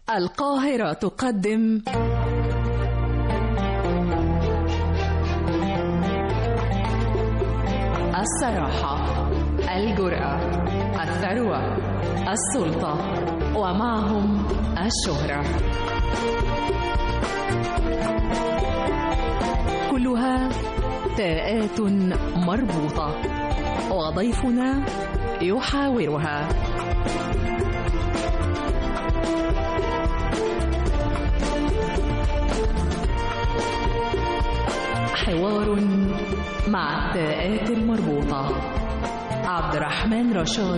القاهرة تقدم الصراحة، الجرأة، الثروة، السلطة، ومعهم الشهرة، كلها تاءات مربوطة، وضيفنا يحاورها. حوار مع التاءات المربوطة. عبد الرحمن رشاد.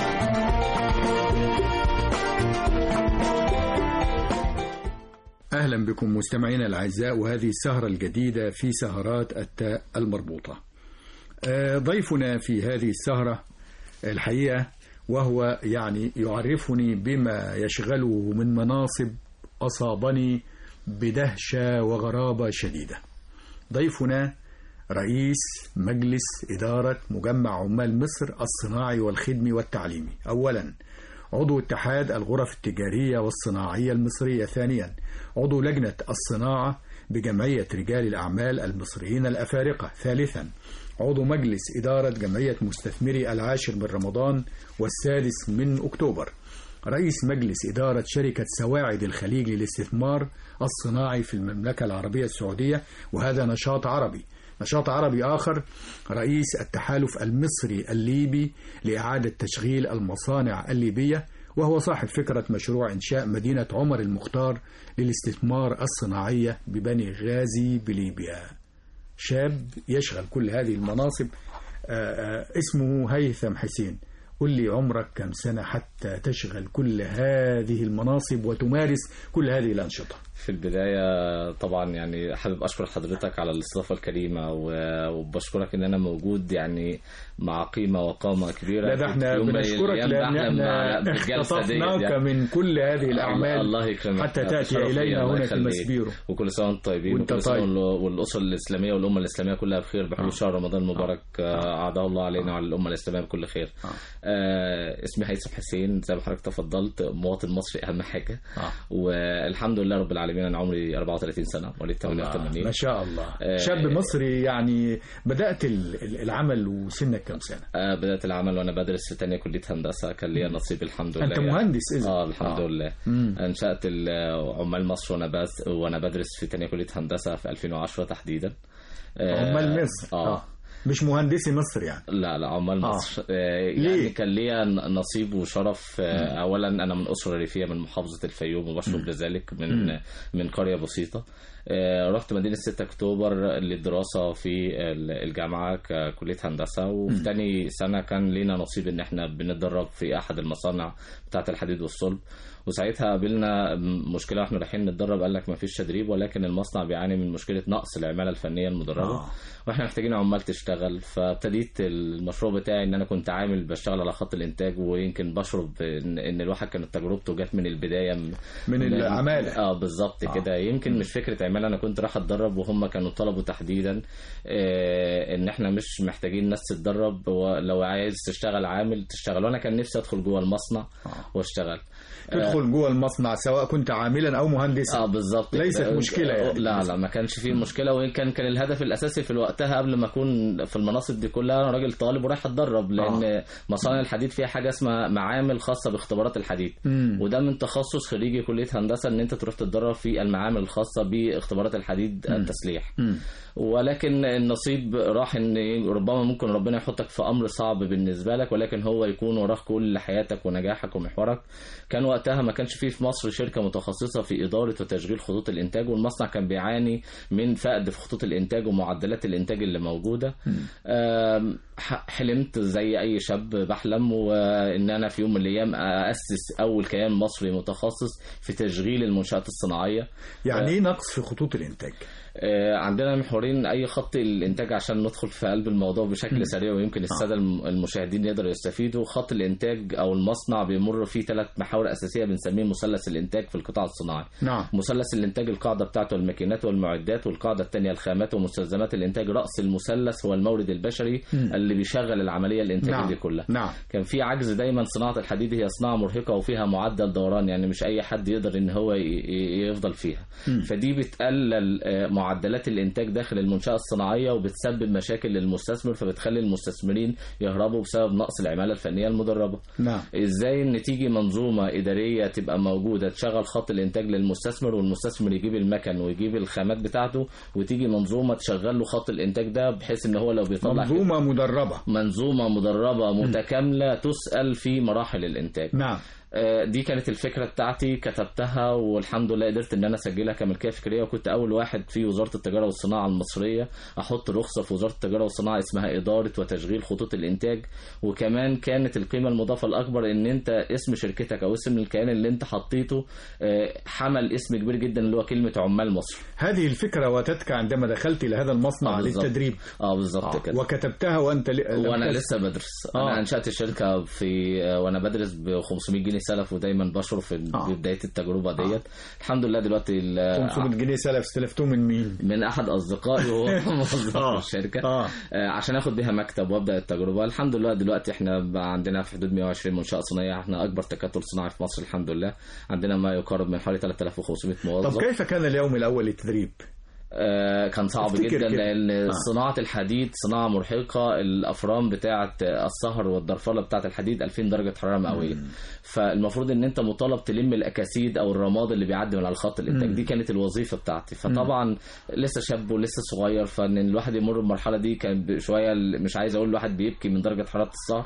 أهلا بكم مستمعينا الأعزاء، وهذه السهرة الجديدة في سهرات التاء المربوطة. ضيفنا في هذه السهرة الحقيقة وهو يعرفني بما يشغله من مناصب أصابني بدهشة وغرابة شديدة. ضيفنا رئيس مجلس إدارة مجمع عمال مصر الصناعي والخدمي والتعليمي. أولا عضو اتحاد الغرف التجارية والصناعية المصرية. ثانيا عضو لجنة الصناعة بجمعية رجال الأعمال المصريين الأفارقة. ثالثا عضو مجلس إدارة جمعية مستثمري 10 من رمضان و6 من أكتوبر. رئيس مجلس إدارة شركة سواعد الخليج للاستثمار الصناعي في المملكة العربية السعودية، وهذا نشاط عربي. نشاط عربي آخر رئيس التحالف المصري الليبي لإعادة تشغيل المصانع الليبية، وهو صاحب فكرة مشروع إنشاء مدينة عمر المختار للاستثمار الصناعية ببني غازي بليبيا. شاب يشغل كل هذه المناصب. اسمه هيثم حسين. قل لي عمرك كم سنة حتى تشغل كل هذه المناصب وتمارس كل هذه الأنشطة؟ في البداية طبعا حابب أشكر حضرتك على الاستضافة الكريمة، وبشكرك إن أنا موجود مع قيمة وقامة كبيرة. لا، ده احنا بنشكرك لأن احنا اختطفناك من كل هذه الأعمال. الله يكرمك حتى تأتي إلينا هنا في مسبيرو. وكل سنة وانتم طيبين، وكل سنة والأسرة الإسلامية والأمة الإسلامية كلها بخير بحلول شهر رمضان المبارك. أعاده الله علينا وعلى الأمة الإسلامية بكل خير. اسمي هيثم حسين، زي ما حضرتك تفضلت، مواطن مصري أهم حاجة. والحمد لله رب العالمين. أنا عمري 34 سنة، وليد 88. ما شاء الله. شاب مصري. بدأت العمل وسنك كم سنة؟ بدأت العمل وأنا بدرس في تانية كلية هندسة. كان ليا نصيب الحمد لله. أنت مهندس إذن؟ الحمد لله. أنشأت عمال مصر وأنا بدرس في تانية كلية هندسة في 2010 تحديدا. عمال مصر. مش مهندسي مصر لا عمال مصر. كان ليا نصيب وشرف. اولا انا من اسره ريفيه من محافظه الفيوم، وبشكر لذلك من قريه بسيطه. رحت مدينه 6 اكتوبر للدراسه في الجامعه ككليه هندسه، وفي تاني سنه كان لينا نصيب ان احنا بنتدرب في احد المصانع بتاعه الحديد والصلب. وساعتها قابلنا مشكله واحنا رايحين نتدرب، قال لك ما فيش تدريب، ولكن المصنع بيعاني من مشكله نقص العماله الفنيه المدربه. واحنا محتاجين عمال تشتغل. فابتديت المشروع بتاعي ان انا كنت عامل بشتغل على خط الانتاج، ويمكن بشرب ان الواحد كانت تجربته جت من البدايه من العماله. بالظبط كده. يمكن مش فكره عماله، انا كنت راح اتدرب وهم كانوا طلبوا تحديدا ان احنا مش محتاجين ناس تتدرب، ولو عايز تشتغل عامل تشتغل. وانا كان نفسي ادخل جوه المصنع واشتغل. تدخل جوه المصنع سواء كنت عاملا او مهندسا. بالظبط. ليست مشكله لا ما كانش فيه مشكله. وان كان الهدف الاساسي في وقتها قبل ما اكون في المناصب دي كلها، انا راجل طالب ورايح اتدرب، لان مصانع الحديد فيها حاجه اسمها معامل خاصه باختبارات الحديد. وده من تخصص خريجي كليه هندسه، ان انت تروح تتدرب في المعامل الخاصه باختبارات الحديد التسليح. ولكن النصيب راح ان ربما ممكن ربنا يحطك في امر صعب بالنسبه لك، ولكن هو يكون وراك كل حياتك ونجاحك ومحورك. كان وقتها ما كانش فيه في مصر شركه متخصصه في اداره وتشغيل خطوط الانتاج، والمصنع كان بيعاني من فقد في خطوط الانتاج ومعدلات الانتاج اللي موجوده. حلمت زي اي شاب بحلم، وان انا في يوم من الايام اسس اول كيان مصري متخصص في تشغيل المنشآت الصناعيه. ايه نقص في خطوط الانتاج؟ عندنا محورين أي خط الإنتاج عشان ندخل في قلب الموضوع بشكل سريع ويمكن السادة المشاهدين يقدروا يستفيدوا. خط الإنتاج أو المصنع بيمر فيه 3 محاور أساسية بنسميه مثلث الإنتاج في القطاع الصناعي. مثلث الإنتاج القاعدة بتاعته الماكينات والمعدات، والقاعدة الثانية الخامات ومستلزمات الإنتاج. رأس المثلث هو المورد البشري اللي بيشغل العمليه الانتاجيه دي كلها. كان في عجز دايما. صناعه الحديد هي صناعه مرهقه وفيها معدل دوران، يعني مش اي حد يقدر ان هو يفضل فيها. فدي بتقلل معدلات الانتاج داخل المنشاه الصناعيه وبتسبب مشاكل للمستثمر، فبتخلي المستثمرين يهربوا بسبب نقص العماله الفنيه المدربه. ازاي ان تيجي منظومه اداريه تبقى موجوده تشغل خط الانتاج للمستثمر، والمستثمر يجيب المكن ويجيب الخامات بتاعته، وتيجي منظومه تشغل له خط الانتاج ده، بحيث ان هو لو بيطلع منظومه مدربه متكامله تسأل في مراحل الانتاج. دي كانت الفكرة بتاعتي، كتبتها والحمد لله قدرت ان انا اسجلها كملكية فكرية، وكنت اول واحد في وزارة التجارة والصناعة المصرية احط رخصة في وزارة التجارة والصناعة اسمها إدارة وتشغيل خطوط الانتاج. وكمان كانت القيمة المضافة الاكبر ان انت اسم شركتك او اسم الكيان اللي انت حطيته حمل اسم كبير جدا اللي هو كلمة عمال مصر. هذه الفكرة واتتك عندما دخلت الى هذا المصنع للتدريب؟ بالظبط كده. وكتبتها وانت وانا لسه بدرس. انا انشأت الشركة وانا بدرس ب 500 جنيه سلف، ودايما بشرف في بدايه التجربه ديت. الحمد لله دلوقتي 500 جنيه سلف استلفتوه من مين؟ من احد اصدقائي وهو موظف في الشركه عشان اخد بيها مكتب وابدا التجربه. الحمد لله دلوقتي احنا بقى عندنا في حدود 120 منشاه صناعيه، احنا اكبر تكتل صناعي في مصر الحمد لله. عندنا ما يقارب من حوالي 3500 موظف. طب كيف كان اليوم الاول للتدريب؟ كان صعب جدا لان صناعه الحديد صناعه مرهقه. الافران بتاعه الصهر والضرفله بتاعه الحديد 2000 درجه حراره مئويه، فالمفروض ان انت مطالب تلم الاكاسيد او الرماد اللي بيعدي من على خط الانتاج. دي كانت الوظيفه بتاعتي. فطبعا لسه شاب ولسه صغير، فان الواحد يمر بالمرحله دي كان شويه مش عايز اقول الواحد بيبكي من درجه حراره الصهر.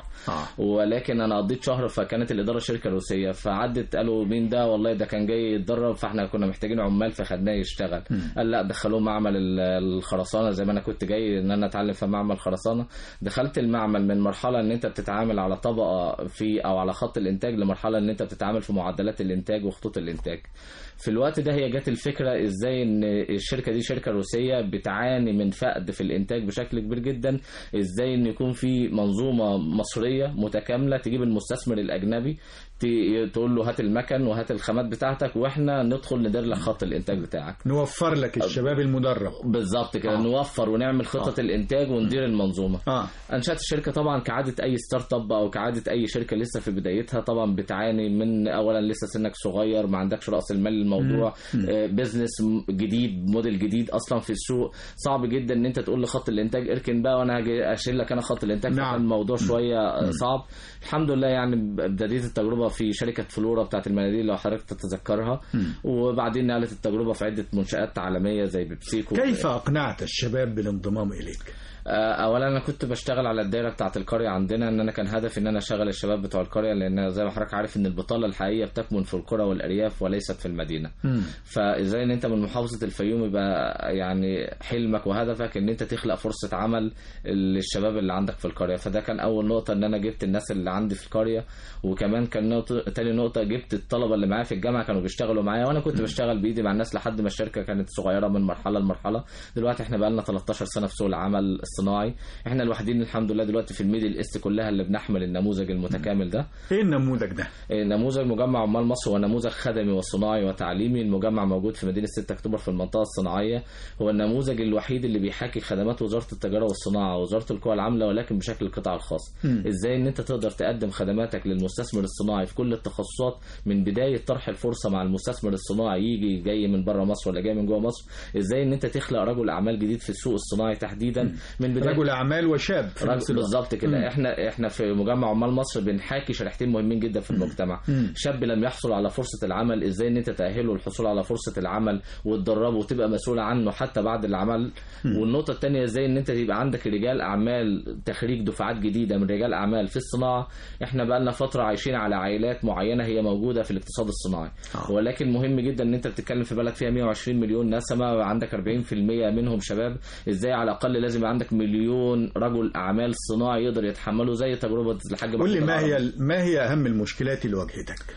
ولكن انا قضيت شهر، فكانت الاداره شركه روسيه، فعدت قالوا مين ده؟ والله ده كان جاي يتدرب، فاحنا كنا محتاجين عمال فخدناه يشتغل. قال لا دخلوه معمل الخرسانه زي ما انا كنت جاي ان انا اتعلم في معمل خرسانه. دخلت المعمل من مرحله ان انت بتتعامل على طبقه او على خط الانتاج لمرحله ان انت بتتعامل في معدلات الانتاج وخطوط الانتاج. في الوقت ده هي جت الفكره ازاي ان الشركه دي شركه روسيه بتعاني من فقد في الانتاج بشكل كبير جدا، ازاي ان يكون في منظومه مصريه متكامله تجيب المستثمر الاجنبي تقول له هات المكن وهات الخامات بتاعتك واحنا ندخل ندير لك خط الانتاج بتاعك، نوفر لك الشباب المدرب. بالظبط كده. نوفر ونعمل خطه الانتاج وندير المنظومه. انشات الشركه طبعا كعاده اي ستارت اب او كعاده اي شركه لسه في بدايتها، طبعا بتعاني من اولا لسه سنك صغير، ما عندكش راس المال للموضوع، بيزنس جديد، موديل جديد اصلا في السوق. صعب جدا ان انت تقول لخط الانتاج اركن بقى وانا هاجي اشيل لك انا خط الانتاج. الموضوع شويه صعب. الحمد لله يعني بدايه التجربه في شركه فلورا بتاعت المناديل لو حضرتك تتذكرها، وبعدين نقلت التجربه في عده منشات عالميه زي بيبسيكو. كيف اقنعت الشباب بالانضمام اليك؟ اولا انا كنت بشتغل على الدائره بتاعه القريه عندنا، ان انا كان هدفي ان انا اشغل الشباب بتوع القريه، لان زي ما حضرتك عارف ان البطاله الحقيقيه بتكمن في القرى والارياف وليست في المدينه. فازاي ان انت من محافظه الفيوم يبقى يعني حلمك وهدفك ان انت تخلق فرصه عمل للشباب اللي عندك في القريه. فده كان اول نقطه، ان انا جبت الناس اللي عندي في القريه. وكمان كان تاني نقطه جبت الطلبه اللي معايا في الجامعه كانوا بيشتغلوا معايا، وانا كنت بشتغل بايدي مع الناس لحد ما الشركه كانت صغيره من مرحله لمرحله. دلوقتي احنا بقى لنا 13 سنه في سوق العمل الصناعي. احنا الوحيدين الحمد لله دلوقتي في الميدل ايست كلها اللي بنحمل النموذج المتكامل ده. ايه النموذج ده؟ نموذج مجمع عمال مصر هو نموذج خدمي وصناعي وتعليمي. المجمع موجود في مدينه 6 اكتوبر في المنطقه الصناعيه. هو النموذج الوحيد اللي بيحاكي خدمات وزاره التجاره والصناعه ووزاره القوى العامله، ولكن بشكل القطاع الخاص. ازاي ان انت تقدر تقدم خدماتك للمستثمر الصناعي في كل التخصصات، من بدايه طرح الفرصه مع المستثمر الصناعي يجي جاي من بره مصر ولا جاي من جوه مصر. ازاي ان انت تخلق رجل اعمال جديد في السوق الصناعي تحديدا، من بدايه رجل اعمال وشاب بالظبط كده. احنا في مجمع عمال مصر بنحاكي شريحتين مهمين جدا في المجتمع. شاب لم يحصل على فرصه العمل، ازاي ان انت تاهله للحصول على فرصه العمل وتدربه وتبقى مسؤول عنه حتى بعد العمل. والنقطه الثانيه ازاي ان انت يبقى عندك رجال اعمال، تخريج دفعات جديده من رجال اعمال في الصناعه. احنا بقى لنا فتره عايشين على عائلات معينه هي موجوده في الاقتصاد الصناعي، ولكن مهم جدا ان انت بتتكلم في بلد فيها 120 مليون نسمه وعندك 40% منهم شباب. ازاي على الاقل لازم يبقى عندك مليون رجل اعمال صناعي يقدر يتحملوا زي تجربه الحاج. قول لي ما هي اهم المشكلات اللي واجهتك؟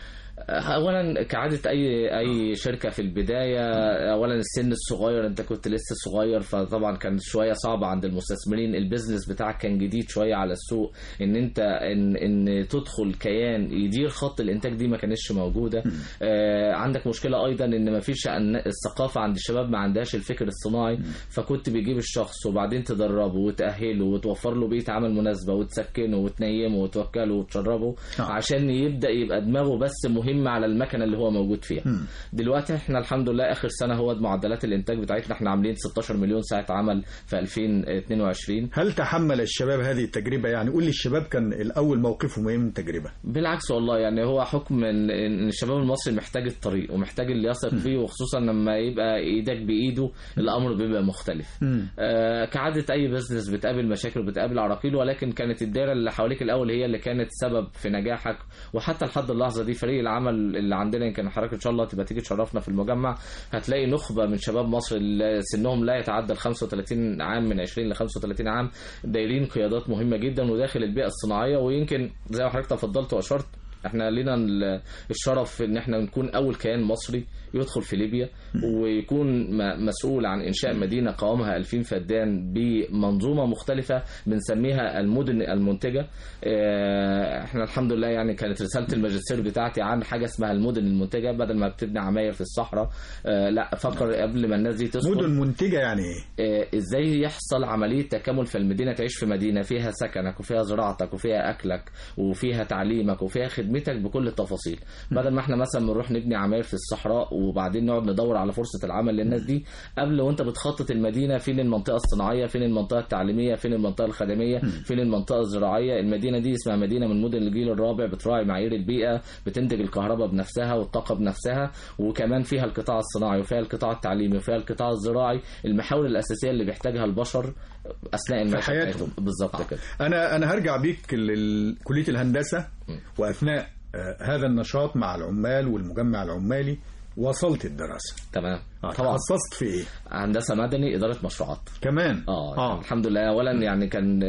اولا كعاده اي شركه في البدايه، اولا السن الصغير، انت كنت لسه صغير، فطبعا كان شويه صعب عند المستثمرين، البيزنس بتاعك كان جديد شويه على السوق، ان انت ان تدخل كيان يدير خط الانتاج دي ما كانتش موجوده. عندك مشكله ايضا ان ما فيش الثقافه عند الشباب، ما عندهاش الفكر الصناعي، فكنت بيجيب الشخص وبعدين تدربه وتاهله وتوفر له بيئه عمل مناسبه وتسكنه وتنيمه وتوكله وتشربه عشان يبدا يبقى دماغه بس مهمه على المكنه اللي هو موجود فيها. دلوقتي احنا الحمد لله اخر سنه هو معدلات الانتاج بتاعتنا احنا عاملين 16 مليون ساعه عمل في 2022. هل تحمل الشباب هذه التجربه؟ يعني قول لي الشباب كان الاول موقفهم ايه من التجربه؟ بالعكس والله، يعني هو حكم ان الشباب المصري محتاج الطريق ومحتاج اللي يثق فيه، وخصوصا لما يبقى ايدك بايده الامر بيبقى مختلف. كعاده اي بزنس بتقابل مشاكل وبتقابل عراقيل، ولكن كانت الدائره اللي حواليك الاول هي اللي كانت سبب في نجاحك. وحتى لحد اللحظه دي فريق العمل اللي عندنا، يمكن حضرتك ان شاء الله تبقى تيجي تشرفنا في المجمع، هتلاقي نخبه من شباب مصر اللي سنهم لا يتعدى 35 عام، من 20 ل 35 عام، دايرين قيادات مهمه جدا وداخل البيئه الصناعيه. ويمكن زي ما حضرتك تفضلت واشرت، احنا لينا الشرف ان احنا نكون اول كيان مصري يدخل في ليبيا ويكون مسؤول عن انشاء مدينه قوامها 2000 فدان بمنظومه مختلفه بنسميها المدن المنتجه. احنا الحمد لله يعني كانت رساله الماجستير بتاعتي عن حاجه اسمها المدن المنتجه، بدل ما بتبني عماير في الصحراء، لا فكر قبل ما الناس دي تدخل. مدن منتجه يعني ايه؟ ازاي يحصل عمليه تكامل في المدينه، تعيش في مدينه فيها سكنك وفيها زراعتك وفيها اكلك وفيها تعليمك وفيها خدمتك بكل التفاصيل، بدل ما احنا مثلا بنروح نبني عماير في الصحراء وبعدين نقعد ندور على فرصه العمل للناس دي. قبل وانت بتخطط المدينه، فين المنطقه الصناعيه، فين المنطقه التعليميه، فين المنطقه الخدميه، فين المنطقه الزراعيه. المدينه دي اسمها مدينه من مدن الجيل الرابع، بتراعي معايير البيئه، بتنتج الكهرباء بنفسها والطاقه بنفسها، وكمان فيها القطاع الصناعي وفيها القطاع التعليمي وفيها القطاع الزراعي، المحاور الاساسيه اللي بيحتاجها البشر اثناء المعيشه بتاعتهم. بالظبط كده. انا هرجع بيك لكليه الهندسه، واثناء هذا النشاط مع العمال والمجمع العمالي وصلت الدراسة. تمام. تخصصت في ايه؟ هندسة مدني، إدارة مشروعات. كمان. الحمد لله. اولا يعني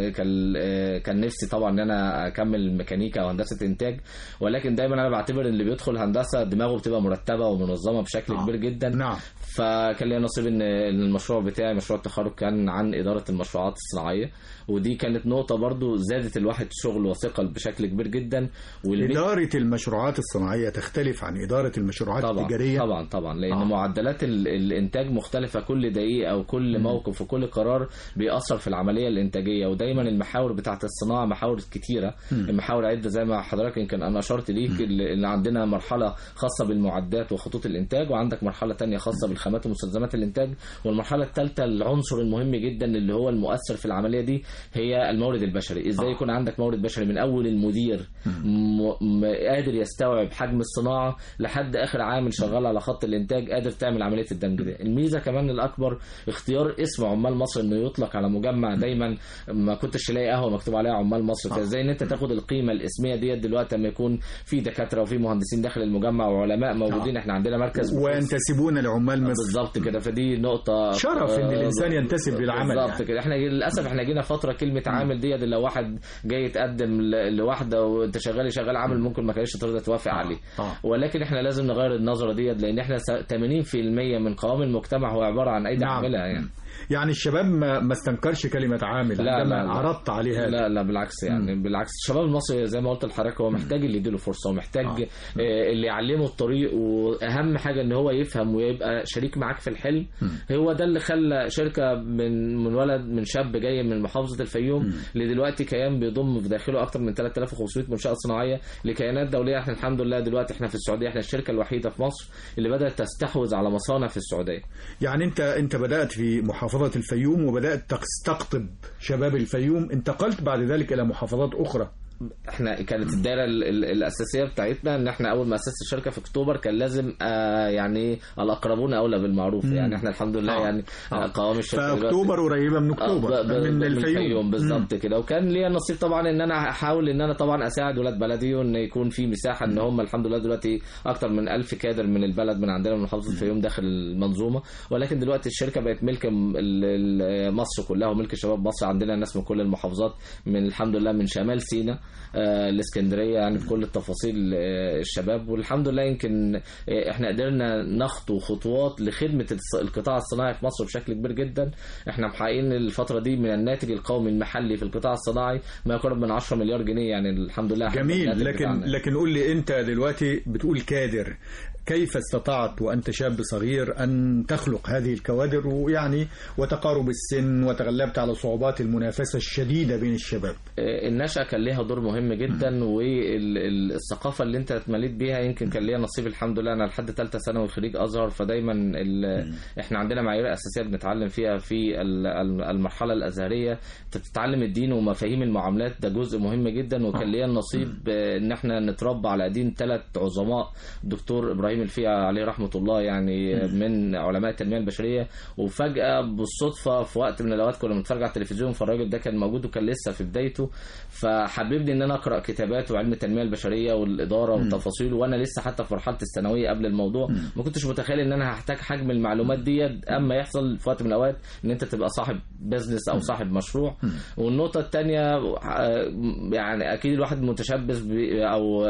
كان نفسي طبعا ان انا اكمل ميكانيكا وهندسة انتاج، ولكن دايما انا بعتبر اللي بيدخل هندسة دماغه بتبقى مرتبة ومنظمة بشكل كبير جدا. نعم. فكان لي نصيب ان المشروع بتاعي، مشروع التخرج، كان عن إدارة المشروعات الصناعية، ودي كانت نقطة برضو زادت الواحد شغل وثقل بشكل كبير جدا. إدارة المشروعات الصناعية تختلف عن إدارة المشروعات التجارية؟ طبعا لأن معدلات الإنتاج مختلفة، كل دقيقة وكل موقف وكل قرار بيأثر في العملية الإنتاجية. ودايما المحاور بتاعة الصناعة محاور كتيرة، المحاور عدة زي ما حضرتك يمكن أنا أشرت ليك، اللي عندنا مرحلة خاصة بالمعدات وخطوط الإنتاج، وعندك مرحلة تانية خاصة بالخامات ومستلزمات الإنتاج، والمرحلة الثالثة العنصر المهم جدا اللي هو المؤثر في العملية دي هي المورد البشري. ازاي يكون عندك مورد بشري من اول المدير قادر يستوعب حجم الصناعه لحد اخر عامل شغال على خط الانتاج قادر تعمل عمليه الدمج ده. الميزه كمان الاكبر اختيار اسم عمال مصر انه يطلق على مجمع. دايما ما كنتش تلاقي قهوه مكتوب عليها عمال مصر، فازاي ان انت تاخد القيمه الاسميه ديت دلوقتي لما يكون في دكاتره وفي مهندسين داخل المجمع وعلماء موجودين. احنا عندنا مركز وينتسبون لعمال مصر. بالظبط كده. فدي نقطه شرف ان الانسان ينتسب للعمل. بالظبط كده. احنا للاسف احنا جينا فتره كلمه عامل ديت لو واحد جاي يتقدم لواحده وانت شغال عامل ممكن ما كانش ترضى توافق عليه. ولكن احنا لازم نغير النظره ديت، لان احنا 80% من قوام المجتمع هو عباره عن ايدي عامله. يعني الشباب ما استنكرش كلمة عامل عندما عرضت عليه هذا. لا بالعكس. يعني بالعكس الشباب المصري زي ما قلت لحضرتك هو محتاج اللي يديله فرصة، ومحتاج اللي يعلمه الطريق، واهم حاجة ان هو يفهم ويبقى شريك معاك في الحلم. هو ده اللي خلى شركة من شاب جاي من محافظة الفيوم لدلوقتي كيان بيضم في داخله اكتر من 3500 منشأة صناعية لكيانات دولية. احنا الحمد لله دلوقتي احنا في السعودية، احنا الشركة الوحيدة في مصر اللي بدأت تستحوذ على مصانع في السعودية. يعني انت بدأت في محافظة الفيوم وبدأت تستقطب شباب الفيوم، انتقلت بعد ذلك إلى محافظات أخرى. احنا كانت الدائره الاساسيه بتاعتنا ان احنا اول ما اسست الشركه في اكتوبر كان لازم يعني الاقربون اولى بالمعروف. يعني احنا الحمد لله يعني قوام الشركه فاكتوبر قريبه من اكتوبر من الفيوم بالظبط كده. وكان ليا نصيب طبعا ان انا احاول ان انا طبعا اساعد ولاد بلدي وان يكون في مساحه ان هم الحمد لله دلوقتي اكتر من 1000 كادر من البلد من عندنا من محافظه الفيوم داخل المنظومه. ولكن دلوقتي الشركه بقت ملك مصر كلها وملك شباب مصر. عندنا ناس من كل المحافظات، من الحمد لله من شمال سيناء الاسكندريه يعني بكل التفاصيل الشباب. والحمد لله يمكن احنا قدرنا نخطو خطوات لخدمه القطاع الصناعي في مصر بشكل كبير جدا. احنا محققين الفتره دي من الناتج القومي المحلي في القطاع الصناعي ما يقرب من 10 مليار جنيه، يعني الحمد لله. جميل. لكن قول لي انت دلوقتي بتقول كادر، كيف استطعت وأنت شاب صغير أن تخلق هذه الكوادر ويعني وتقارب السن وتغلبت على صعوبات المنافسة الشديدة بين الشباب؟ النشأة كان ليها دور مهم جدا، والثقافة اللي انت اتمليت بيها يمكن كان ليها نصيب. الحمد لله أنا لحد ثالثة ثانوي خريج أزهر، فدايما احنا عندنا معايير أساسية بنتعلم فيها في المرحلة الأزهرية. انت بتتعلم الدين ومفاهيم المعاملات، ده جزء مهم جدا. وكان ليا النصيب ان احنا نتربى على دين 3 عظماء، دكتور إبراهيم الفقي عليه رحمة الله يعني من علماء التنمية البشرية. وفجأة بالصدفة في وقت من الأوقات كنا بنتفرج على التلفزيون، فالراجل ده كان موجود وكان لسه في بدايته، فحببني ان انا اقرا كتاباته وعلم التنمية البشرية والإدارة وتفاصيله. وانا لسه حتى في مرحلة الثانوية قبل الموضوع ما كنتش متخيل ان انا هحتاج حجم المعلومات دي اما يحصل في وقت من الأوقات ان انت تبقى صاحب بزنس او صاحب مشروع. والنقطة الثانية يعني اكيد الواحد متشبث او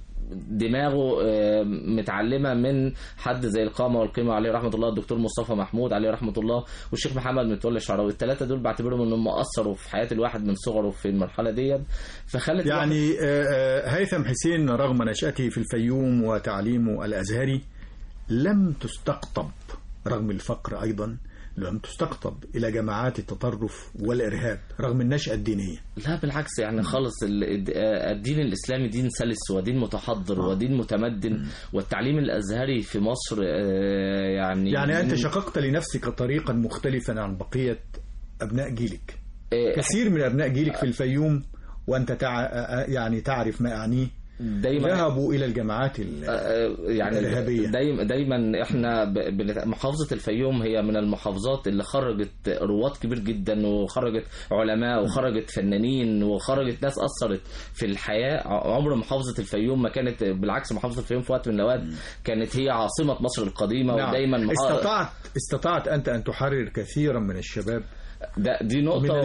دماغه متعلمة من حد زي القامة والقيمة عليه رحمة الله، الدكتور مصطفى محمود عليه رحمة الله، والشيخ محمد متولي الشعراوي. ال3 دول بعتبرهم انهم اثروا في حياة الواحد من صغره في المرحلة دي. فخلت يعني هيثم حسين رغم نشأته في الفيوم وتعليمه الأزهري لم تستقطب، رغم الفقر أيضا لم تستقطب إلى جماعات التطرف والإرهاب رغم النشأة الدينية. لا بالعكس، يعني خالص الدين الإسلامي دين سلس ودين متحضر ودين متمدن. والتعليم الأزهري في مصر يعني أنت شققت لنفسك طريقا مختلفا عن بقية أبناء جيلك. كثير من أبناء جيلك في الفيوم وأنت يعني تعرف ما أعنيه دايما ذهبوا الى الجامعات يعني الارهابيه. دايما احنا محافظه الفيوم هي من المحافظات اللي خرجت رواد كبير جدا، وخرجت علماء وخرجت فنانين وخرجت ناس اثرت في الحياه. عمر محافظه الفيوم ما كانت، بالعكس محافظه الفيوم في وقت من الاوقات كانت هي عاصمه مصر القديمه. نعم. ودايما استطعت انت ان تحرر كثيرا من الشباب. دي نقطة،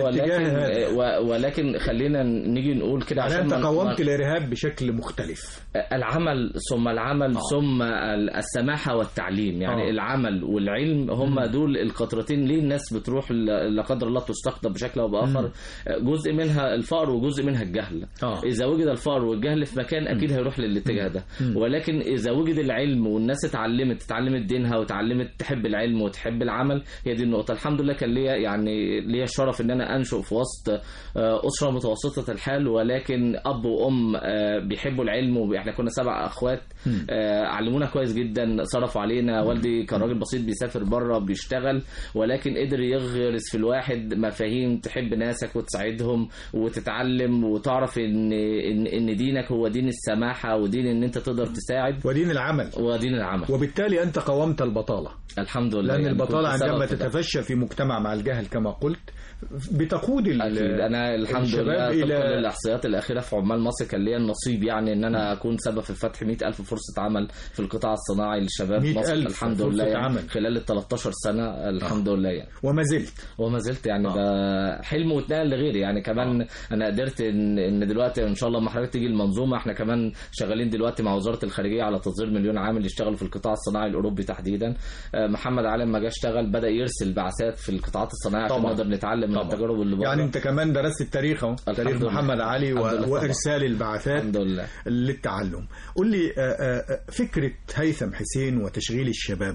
ولكن خلينا نيجي نقول كده عشان أنت قاومت الإرهاب بشكل مختلف. العمل ثم السماحة والتعليم، يعني العمل والعلم هم دول القطرتين. ليه الناس بتروح لا قدر الله تستقطب بشكل أو بآخر؟ جزء منها الفقر وجزء منها الجهل. إذا وجد الفقر والجهل في مكان أكيد هيروح للاتجاه ده. ولكن إذا وجد العلم والناس اتعلمت دينها وتعلمت تحب العلم وتحب العمل، هي دي النقطة. الحمد لله كان ليا يعني ليا الشرف ان انا انشأ في وسط اسره متوسطه الحال، ولكن اب وام بيحبوا العلم. واحنا كنا 7 اخوات علمونا كويس جدا، صرفوا علينا. والدي كان راجل بسيط بيسافر بره بيشتغل، ولكن قدر يغرس في الواحد مفاهيم تحب ناسك وتساعدهم وتتعلم وتعرف ان دينك هو دين السماحه ودين ان انت تقدر تساعد ودين العمل. وبالتالي انت قاومت البطاله. الحمد لله. لان البطاله عندما تتفشى في مجتمع مع الجهل كما قلت بتقود انا الحمد لله طبقا للاحصائيات الاخيره في عمال مصر كان ليا النصيب يعني ان انا اكون سبب في فتح 100,000 فرصه عمل في القطاع الصناعي للشباب مصر الحمد لله يعني خلال ال 13 سنه الحمد لله يعني. وما زلت يعني ده حلم واتنقل لغيري يعني. كمان انا قدرت ان دلوقتي ان شاء الله لما حضرتك تيجي المنظومه احنا كمان شغالين دلوقتي مع وزاره الخارجيه على تصدير 1,000,000 عامل يشتغلوا في القطاع الصناعي الاوروبي تحديدا. محمد علم ما جه اشتغل بدا يرسل بعثات في القطاعات الصناعيه عشان نقدر نتعلم من التجارب اللي بره. يعني انت كمان درست التاريخ اهو، تاريخ محمد علي وارسال البعثات للتعلم. قل لي فكره هيثم حسين وتشغيل الشباب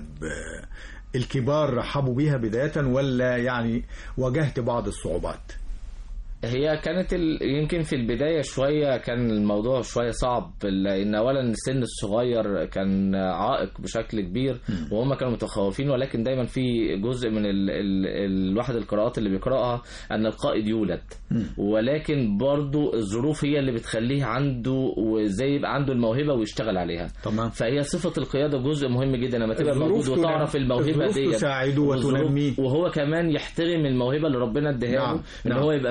الكبار رحبوا بيها بدايه ولا يعني واجهت بعض الصعوبات؟ هي كانت يمكن في البداية شوية كان الموضوع شوية صعب، لأن أولا السن الصغير كان عائق بشكل كبير وهم كانوا متخوفين. ولكن دايما في جزء من الواحد القراءات اللي بيقرأها أن القائد يولد، ولكن برضو الظروف هي اللي بتخليه عنده وزي يبقى عنده الموهبة ويشتغل عليها. طبعا. فهي صفة القيادة جزء مهم جدا لما تبقى موجود وتعرف الموهبة دي تساعده وتنميه، وهو كمان يحترم الموهبة اللي ربنا اداها له ان هو يبقى مسؤول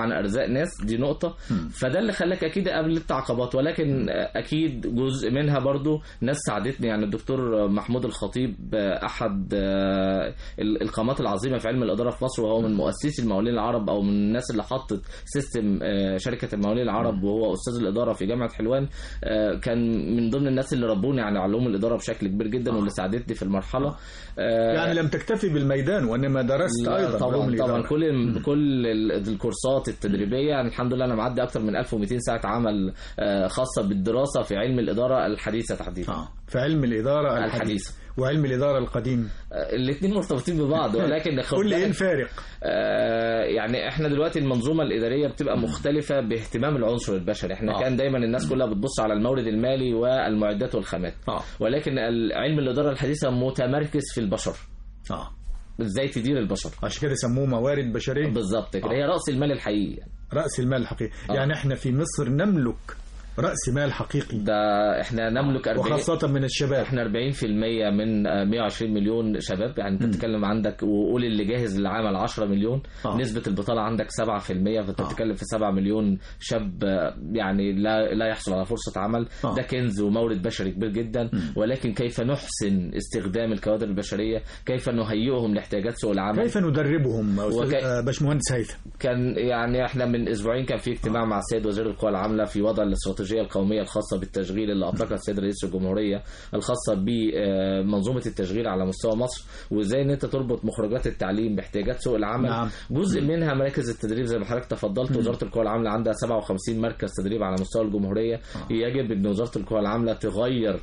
عن ارزاق ناس، دي نقطه. فده اللي خلاك اكيد قابلت عقبات، ولكن اكيد جزء منها برضو ناس ساعدتني. يعني الدكتور محمود الخطيب احد القامات العظيمه في علم الاداره في مصر، وهو من مؤسسي المقاولين العرب او من الناس اللي حطت سيستم شركه المقاولين العرب، وهو استاذ الاداره في جامعه حلوان. كان من ضمن الناس اللي ربوني على علوم الاداره بشكل كبير جدا، واللي ساعدتني في المرحله. يعني لم تكتفي بالميدان وانما درست ايضا طبعا كل الكورسات التدريبيه. يعني الحمد لله انا معدي اكتر من 1200 ساعه عمل خاصه بالدراسه في علم الاداره الحديثه تحديدا. في علم الاداره الحديثه وعلم الاداره القديم، الاثنين مرتبطين ببعض، ولكن قول ايه الفارق؟ يعني احنا دلوقتي المنظومه الاداريه بتبقى مختلفه باهتمام العنصر البشري. احنا كان دايما الناس كلها بتبص على المورد المالي والمعدات والخامات، ولكن علم الاداره الحديثه متمركز في البشر. ازاي تدير البشر، عشان كده سموه موارد بشريه. بالظبط كده. هي راس المال الحقيقي يعني. راس المال الحقيقي. يعني احنا في مصر نملك رأس مال حقيقي. ده احنا نملك 40، وخاصة من الشباب. احنا 40% من 120 مليون شباب. يعني انت بتتكلم عندك، وقول اللي جاهز للعمل 10 مليون. نسبة البطالة عندك 7%، فانت بتتكلم في 7 مليون شاب يعني لا يحصل على فرصة عمل. ده كنز ومورد بشري كبير جدا. ولكن كيف نحسن استخدام الكوادر البشرية، كيف نهيئهم لاحتياجات سوق العمل، كيف ندربهم. باشمهندس هيثم، كان يعني احنا من اسبوعين كان في اجتماع مع السيد وزير القوى العاملة في وضع الاستراتيجية القومية الخاصة بالتشغيل اللي أطلقها السيد رئيس الجمهورية، الخاصة بمنظومة التشغيل على مستوى مصر، وإزاي إن أنت تربط مخرجات التعليم باحتياجات سوق العمل. جزء منها مراكز التدريب زي ما حضرتك تفضلت. وزارة القوى العاملة عندها 57 مركز تدريب على مستوى الجمهورية. يجب أن وزارة القوى العاملة تغير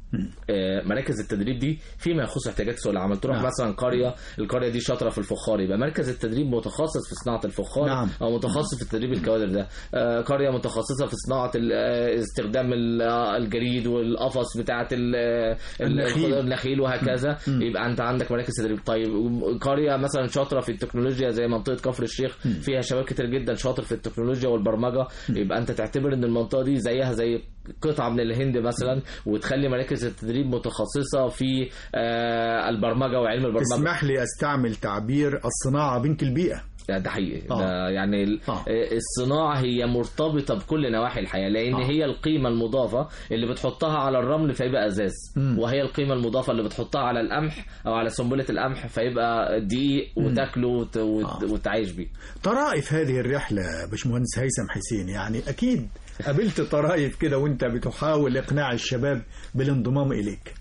مراكز التدريب دي فيما يخص احتياجات سوق العمل. تروح مثلا القريه دي شاطره في الفخار، يبقى مركز التدريب متخصص في صناعه الفخار. او متخصص في تدريب الكوادر ده. قريه متخصصه في صناعه استخدام الجريد والقفص بتاعه النخيل وهكذا. يبقى انت عندك مراكز تدريب. طيب قريه مثلا شاطره في التكنولوجيا زي منطقه كفر الشيخ، فيها شباب كتير جدا شاطر في التكنولوجيا والبرمجه. يبقى انت تعتبر ان المنطقه دي زيها زي قطعه من الهند مثلا، وتخلي مراكز التدريب متخصصة في البرمجة وعلم البرمجة. تسمح لي أستعمل تعبير الصناعة بنت البيئة. ده حقيقي. ده يعني الصناعة هي مرتبطة بكل نواحي الحياة، لأن هي القيمة المضافة اللي بتحطها على الرمل فيبقى أزاز، وهي القيمة المضافة اللي بتحطها على القمح أو على سنبلة القمح فيبقى دقيق وتاكله وتعيش بيه. طرائف هذه الرحلة باشمهندس هيثم حسين، يعني أكيد قابلت طرائف كده وانت بتحاول إقناع الشباب بالانضمام إليك.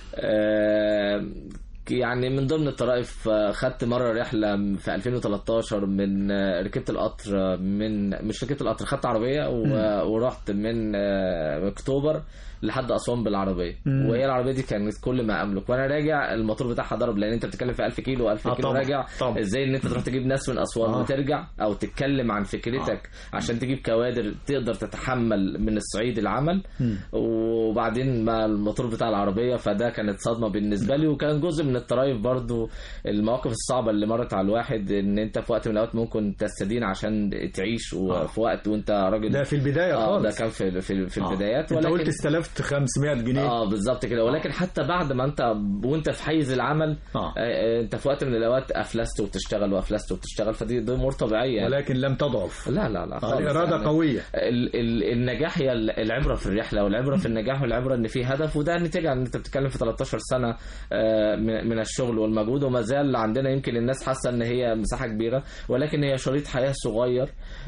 يعني من ضمن الطرائف خدت مرة رحلة في 2013 من ركبت القطر مش ركبت القطر، خدت عربية ورحت من أكتوبر لحد أسوان بالعربية. وهي العربية دي كانت كل ما أملك، وأنا راجع الموتور بتاعها ضرب، لأن أنت بتتكلم في 1000 كيلو و1000 كيلو راجع. إزاي إن أنت تروح تجيب ناس من أسوان وترجع، أو تتكلم عن فكرتك عشان تجيب كوادر تقدر تتحمل من الصعيد العمل. وبعدين مع الموتور بتاع العربية، فده كانت صدمة بالنسبة لي. وكان جزء من الطرائف برضو المواقف الصعبة اللي مرت على الواحد، إن أنت في وقت من الأوقات ممكن تستدين عشان تعيش، وفي وقت وأنت راجل. ده في البداية خالص. ده كان في البدايات. أنت قلت استلفت 500 جنيه. بالظبط كده. ولكن حتى بعد ما وانت في حيز العمل انت في وقت من الاوقات افلست وبتشتغل، فدي امور طبيعيه. ولكن لم تضعف. لا خالص. الاراده يعني قويه. النجاح هي العبره في الرحله، والعبره في النجاح، والعبره ان في هدف. وده نتيجه ان انت بتتكلم في 13 سنه من الشغل والمجهود. وما زال عندنا يمكن الناس حاسه ان هي مساحه كبيره، ولكن هي شريط حياه صغير.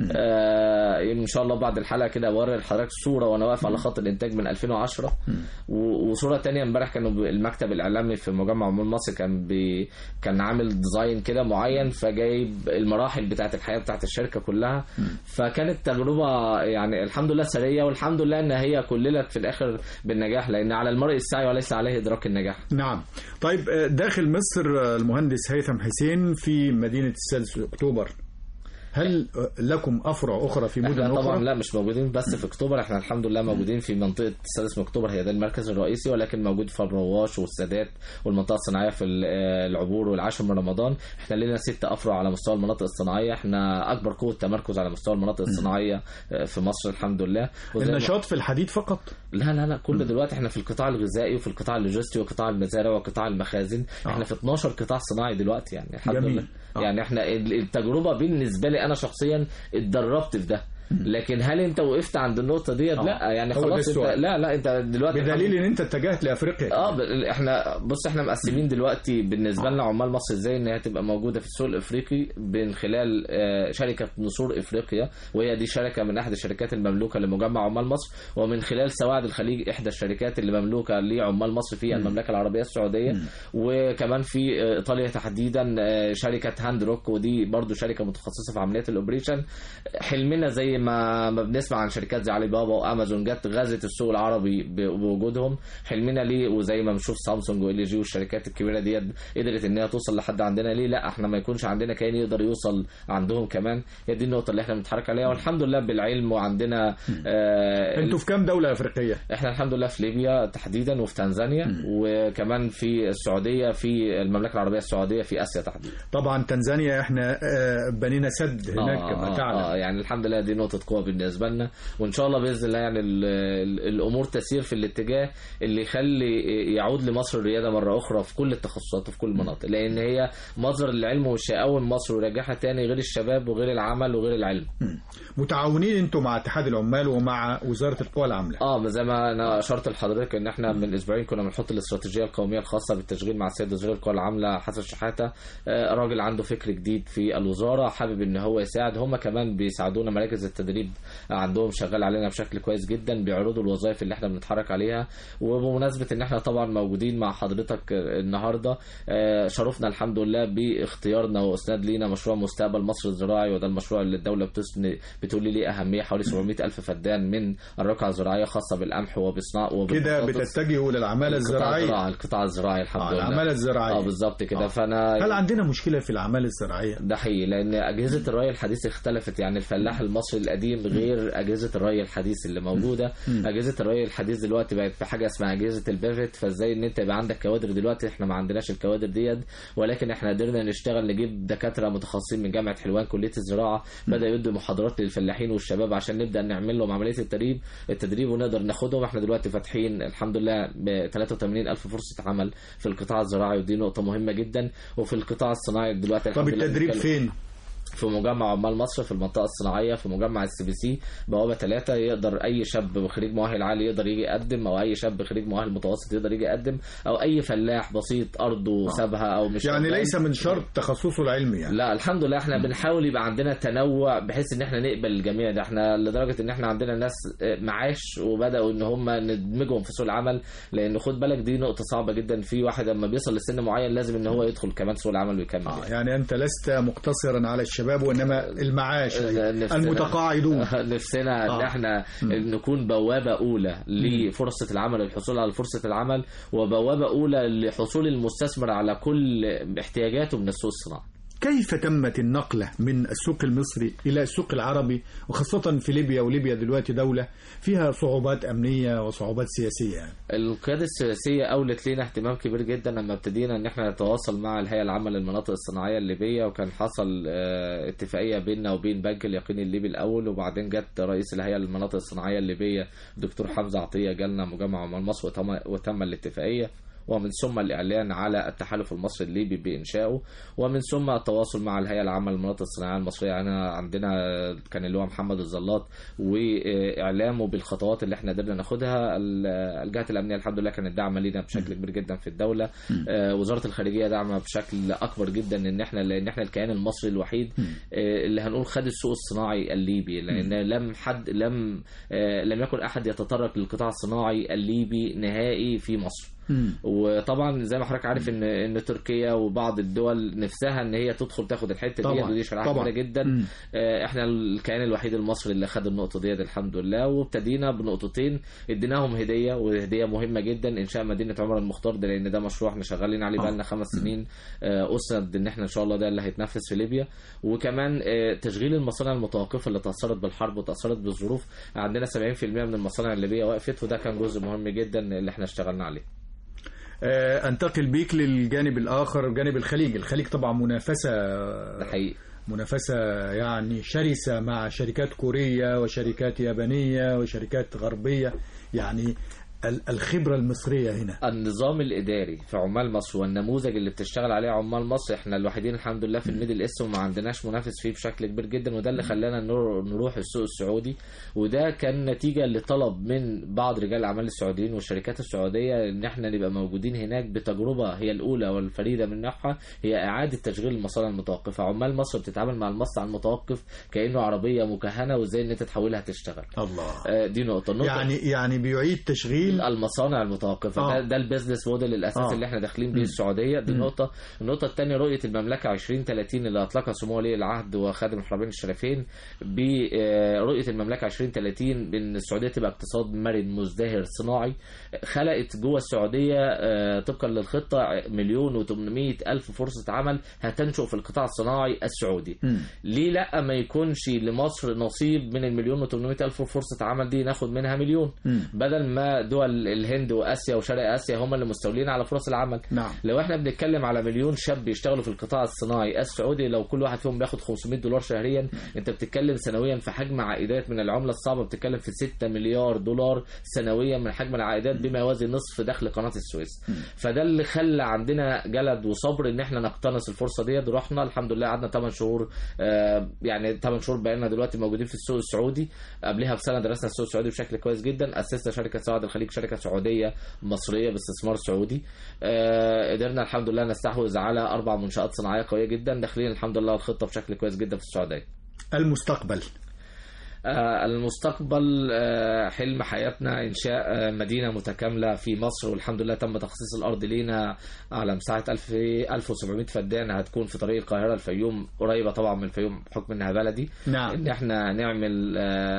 ان شاء الله بعد الحلقه كده اوري لحضرتك صوره وانا واقف على خط الانتاج من 2010. وصورة تانية امبارح كانوا المكتب الإعلامي في مجمع عمول مصر كان عامل ديزاين كده معين، فجايب المراحل بتاعة الحياة بتاعة الشركة كلها. فكانت تجربة يعني الحمد لله سرية، والحمد لله ان هي كللت في الآخر بالنجاح، لأن على المرء السعي وليس عليه إدراك النجاح. نعم. طيب داخل مصر المهندس هيثم حسين في مدينة السادس أكتوبر، هل لكم أفرع أخرى في مدن أخرى؟ طبعا لا، مش موجودين بس في أكتوبر. احنا الحمد لله موجودين في منطقة السادس من أكتوبر، هي ده المركز الرئيسي، ولكن موجود في الرواش والسادات والمنطقة الصناعية في العبور والعاشر من رمضان. احنا لنا 6 أفرع على مستوى المناطق الصناعية. احنا أكبر قوة تمركز على مستوى المناطق الصناعية في مصر الحمد لله. النشاط في الحديد فقط؟ لا كل دلوقتي احنا في القطاع الغذائي وفي القطاع اللوجستي وقطاع المزارع وقطاع المخازن. احنا في 12 قطاع صناعي دلوقتي، يعني الحمد لله. يعني احنا التجربة بالنسبة لي انا شخصيا اتدربت في ده، لكن هل انت وقفت عند النقطه ديت؟ لا يعني خلاص انت لا انت دلوقتي بدليل ان انت اتجهت لافريقيا. احنا بص احنا مقسمين دلوقتي بالنسبه لنا عمال مصر ازاي ان هي تبقى موجوده في السوق الافريقي من خلال شركه نسور افريقيا، وهي دي شركه من احد الشركات المملوكه لمجمع عمال مصر، ومن خلال سواعد الخليج احدى الشركات اللي مملوكه لعمال مصر في المملكه العربيه السعوديه، وكمان في ايطاليا تحديدا شركه هاند روك، ودي برضو شركه متخصصه في عمليات الاوبريشن. حلمنا زي ما بنسمع عن شركات زي علي بابا وامازون جت غزت السوق العربي بوجودهم، حلمنا ليه وزي ما بنشوف سامسونج وال جي والشركات الكبيره ديت قدرت ان هي توصل لحد عندنا، ليه لا احنا ما يكونش عندنا كيان يقدر يوصل عندهم كمان؟ هي دي النقطه اللي احنا بنتحرك عليها، والحمد لله بالعلم. وعندنا انتوا في كام دوله افريقيه؟ احنا الحمد لله في ليبيا تحديدا وفي تنزانيا وكمان في السعوديه، في المملكه العربيه السعوديه، في اسيا تحديدا. طبعا تنزانيا احنا بنينا سد هناك كما تعلم. يعني الحمد لله دي نقطه قوه بالنسبه لنا، وان شاء الله باذن الله يعني الامور تسير في الاتجاه اللي يخلي يعود لمصر الرياده مره اخرى في كل التخصصات وفي كل المناطق، لان هي مصدر العلم والشقاوه مصر وراجعها تاني، غير الشباب وغير العمل وغير العلم. متعاونين انتوا مع اتحاد العمال ومع وزاره القوى العامله؟ زي ما انا اشرت لحضرتك ان احنا من اسبوعين كنا بنحط الاستراتيجيه القوميه الخاصه بالتشغيل مع السيد وزير القوى العامله حسن شحاته. راجل عنده فكر جديد في الوزاره، حابب ان هو يساعد. هم كمان بيساعدونا، مراكز التدريب عندهم شغال علينا بشكل كويس جدا، بيعرضوا الوظائف اللي احنا بنتحرك عليها. وبمناسبه ان احنا طبعا موجودين مع حضرتك النهارده، شرفنا الحمد لله باختيارنا واسناد لينا مشروع مستقبل مصر الزراعي، وده المشروع اللي الدوله بتقول لي اهميه. حوالي 700,000 فدان من الرقعه الزراعيه خاصه بالقمح وبصناعه كده بتتجهوا للعماله الزراعيه. القطاع الزراعي الحمد لله، العماله الزراعيه بالظبط كده. هل عندنا مشكله في الاعمال الزراعيه؟ ده حقيقي، لان اجهزه الري الحديث اختلفت. يعني الفلاح المصري القديم غير اجهزه الري الحديث اللي موجوده. اجهزه الري الحديث دلوقتي بقت في حاجه اسمها اجهزه البيفت، فازاي ان انت يبقى عندك كوادر؟ دلوقتي احنا ما عندناش الكوادر ديت، ولكن احنا قدرنا نشتغل، نجيب دكاتره متخصصين من جامعه حلوان كليه الزراعه، بدا يدوا محاضرات للفلاحين والشباب عشان نبدا نعمل لهم عمليه التدريب ونقدر ناخدهم. احنا دلوقتي فاتحين الحمد لله ب 83,000 فرصه عمل في القطاع الزراعي، ودي نقطه مهمه جدا. وفي القطاع الصناعي دلوقتي طب التدريب فين؟ في مجمع عمال مصر في المنطقه الصناعيه، في مجمع الCBC بوابه 3. يقدر اي شاب خريج مؤهل عالي يقدر يجي يقدم، او اي شاب خريج مؤهل متوسط يقدر يجي يقدم، او اي فلاح بسيط ارضه سابها او مش يعني ليس من شرط تخصصه العلمي يعني. لا الحمد لله احنا بنحاول يبقى عندنا تنوع بحيث ان احنا نقبل الجميع. ده احنا لدرجه ان احنا عندنا ناس معاش وبداوا ان هم ندمجهم في سوق العمل، لان خد بالك دي نقطه صعبه جدا. في واحد لما بيوصل لسن معين لازم ان هو يدخل كمان سوق العمل ويكمل. يعني انت لست مقتصرا على الشباب وانما المعاش المتقاعدون. نفسنا ان احنا نكون بوابه اولى لفرصه العمل، الحصول على فرصه العمل، وبوابه اولى لحصول المستثمر على كل احتياجاته من السوق الصناعي. كيف تمت النقلة من السوق المصري إلى السوق العربي، وخاصة في ليبيا؟ وليبيا دلوقتي دولة فيها صعوبات أمنية وصعوبات سياسية. يعني القيادة السياسية أولت لنا اهتمام كبير جدا لما ابتدينا إن احنا نتواصل مع الهيئة العامة للمناطق الصناعية الليبية، وكان حصل اتفاقية بيننا وبين بنك اليقين الليبي الأول، وبعدين جت رئيس الهيئة للمناطق الصناعية الليبية دكتور حمزة عطية جالنا مجمع عمال مصر وتم الاتفاقية، ومن ثم الإعلان على التحالف المصري الليبي بإنشائه، ومن ثم التواصل مع الهيئة العامة للمناطق الصناعية المصرية. عندنا كان اللواء محمد الزلاط وإعلامه بالخطوات اللي احنا قدرنا ناخدها. الجهات الأمنية الحمد لله كانت داعمة لنا بشكل كبير جدا في الدولة. وزارة الخارجية داعمة بشكل أكبر جدا، لأن احنا الكيان المصري الوحيد اللي هنقول خد السوق الصناعي الليبي، لأن لم يكن أحد يتطرق للقطاع الصناعي الليبي نهائي في مصر. وطبعا زي ما حضرتك عارف ان تركيا وبعض الدول نفسها ان هي تدخل تاخد الحته دي، ودي شريحه كبيره جدا. احنا الكيان الوحيد المصري اللي خد النقطه دي الحمد لله، وابتدينا بنقطتين اديناهم هديه، وهديه مهمه جدا، انشاء مدينه عمر المختار ده، لان ده مشروع احنا شغالين عليه بقالنا 5 سنين. اسند ان احنا ان شاء الله ده اللي هيتنفذ في ليبيا. وكمان تشغيل المصانع المتوقفه اللي تاثرت بالحرب وتاثرت بالظروف. عندنا 70% من المصانع الليبيه وقفت، وده كان جزء مهم جدا اللي احنا اشتغلنا عليه. انتقل بيك للجانب الآخر، جانب الخليج. الخليج طبعا منافسة، ده حقيقي، منافسة يعني شرسة مع شركات كورية وشركات يابانية وشركات غربية. يعني الخبرة المصرية هنا؟ النظام الإداري في عمال مصر والنموذج اللي بتشتغل عليه عمال مصر، احنا الوحيدين الحمد لله في الميدل ايست وما عندناش منافس فيه بشكل كبير جدا، وده اللي خلانا نروح السوق السعودي. وده كان نتيجة لطلب من بعض رجال الأعمال السعوديين والشركات السعودية ان احنا نبقى موجودين هناك بتجربة هي الأولى والفريدة من نوعها، هي إعادة تشغيل المصانع المتوقفة. عمال مصر بتتعامل مع المصنع المتوقف كأنه عربية مكهنة، وازاي ان انت تحولها تشتغل. الله. دي نقطة. يعني بيعيد تشغيل المصانع المتوقفة. ده البيزنس موديل الأساسي اللي احنا داخلين بيه السعودية. دي نقطة. النقطة الثانية رؤية المملكة 2030 اللي أطلقها سمو ولي العهد وخادم الحرمين الشريفين. برؤية المملكة 2030 بأن السعودية تبقى اقتصاد مرن مزدهر صناعي. خلقت جوه السعودية طبقا للخطة 1,800,000 فرصة عمل هتنشئ في القطاع الصناعي السعودي. ليه لا ما يكونش لمصر نصيب من 1,800,000 فرصة عمل دي، ناخد منها 1,000,000 بدل ما دول الهند وآسيا وشرق آسيا هم اللي مستولين على فرص العمل. نعم. لو احنا بنتكلم على 1,000,000 شاب يشتغلوا في القطاع الصناعي السعودي، لو كل واحد فيهم بياخد $500 شهريا، انت بتتكلم سنويا في حجم عائدات من العملة الصعبة، بتتكلم في $6 مليار سنويا من حجم العائدات، بما يوازي نصف دخل قناة السويس. فده اللي خلى عندنا جلد وصبر ان احنا نقتنص الفرصة دي. رحنا الحمد لله قعدنا 8 شهور، يعني 8 شهور بقينا دلوقتي موجودين في السوق السعودي. قبلها بسنة درسنا السوق السعودي بشكل كويس جدا. أسسنا شركة سعد الخليج، شركة سعودية مصرية باستثمار سعودي. قدرنا الحمد لله نستحوذ على 4 منشآت صناعية قوية جدا، داخلين الحمد لله الخطة بشكل كويس جدا في السعودية. المستقبل حلم حياتنا إنشاء مدينة متكاملة في مصر، والحمد لله تم تخصيص الأرض لينا على مساحة 1700 فدان، هتكون في طريق القاهرة الفيوم، قريبة طبعا من الفيوم بحكم إنها بلدي. نعم. إن احنا نعمل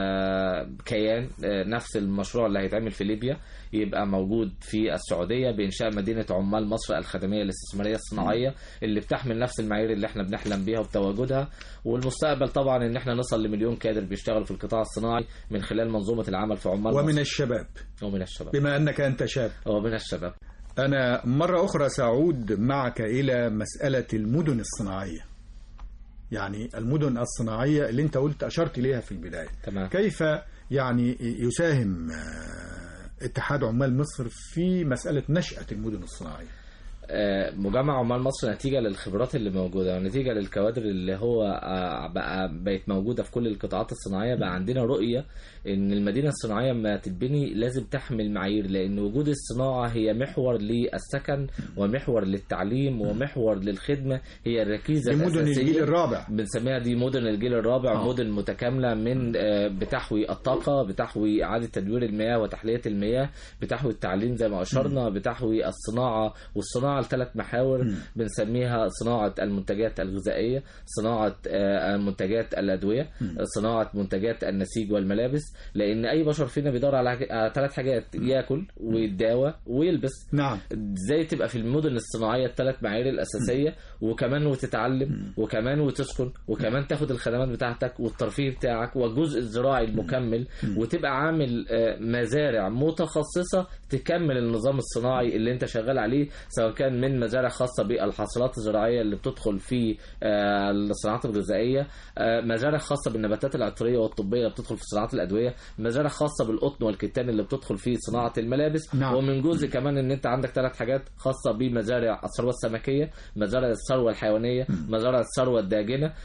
كيان نفس المشروع اللي هيتعمل في ليبيا يبقى موجود في السعودية، بإنشاء مدينة عمال مصر الخدمية الاستثمارية الصناعية اللي بتحمل نفس المعايير اللي احنا بنحلم بيها وبتواجدها. والمستقبل طبعا إن احنا نصل ل1,000,000 كادر بيشتغلوا في القطاع الصناعي من خلال منظومة العمل في عمال ومن مصر. الشباب. الشباب بما أنك أنت شاب. ومن الشباب. أنا مرة أخرى سأعود معك إلى مسألة المدن الصناعية. يعني المدن الصناعية اللي أنت أشرت إليها في البداية. تمام. كيف يعني يساهم اتحاد عمال مصر في مسألة نشأة المدن الصناعية؟ مجمع عمال مصر نتيجة للخبرات اللي موجودة ونتيجة للكوادر اللي هو بقت موجودة في كل القطاعات الصناعية. بقى عندنا رؤية ان المدينة الصناعية ما تتبني لازم تحمل معايير، لان وجود الصناعة هي محور للسكن ومحور للتعليم ومحور للخدمة، هي الركيزة الأساسية. مدن الجيل الرابع بنسميها دي مدن الجيل الرابع. مدن متكاملة من بتحوي الطاقة، بتحوي إعادة تدوير المياه وتحلية المياه، بتحوي التعليم زي ما أشرنا، بتحوي الصناعة. والصناعة ل3 محاور بنسميها صناعة المنتجات الغذائية، صناعة منتجات الأدوية، صناعة منتجات النسيج والملابس. لأن أي بشر فينا بيدور على 3 حاجات: يأكل ويتداوى ويلبس. نعم. ازاي تبقى في المدن الصناعية ال3 معايير الأساسية، وكمان وتتعلم، وكمان وتسكن، وكمان تاخد الخدمات بتاعتك والترفيه بتاعك والجزء الزراعي المكمل، وتبقى عامل مزارع متخصصة تكمل النظام الصناعي اللي انت شغال عليه، سواء كان من مزارع خاصة بالحاصلات الزراعية اللي بتدخل في الصناعات الغذائية، مزارع خاصة بالنباتات العطرية والطبية بتدخل في صناعات الأدوية، مزارع خاصة بالقطن والكتان اللي بتدخل في صناعة الملابس. نعم. ومن جزء كمان ان انت عندك 3 حاجات خاصة بمزارع الثروة السمكية، مزارع الثروة الحيوانية، مزارع الثروة الداجنة.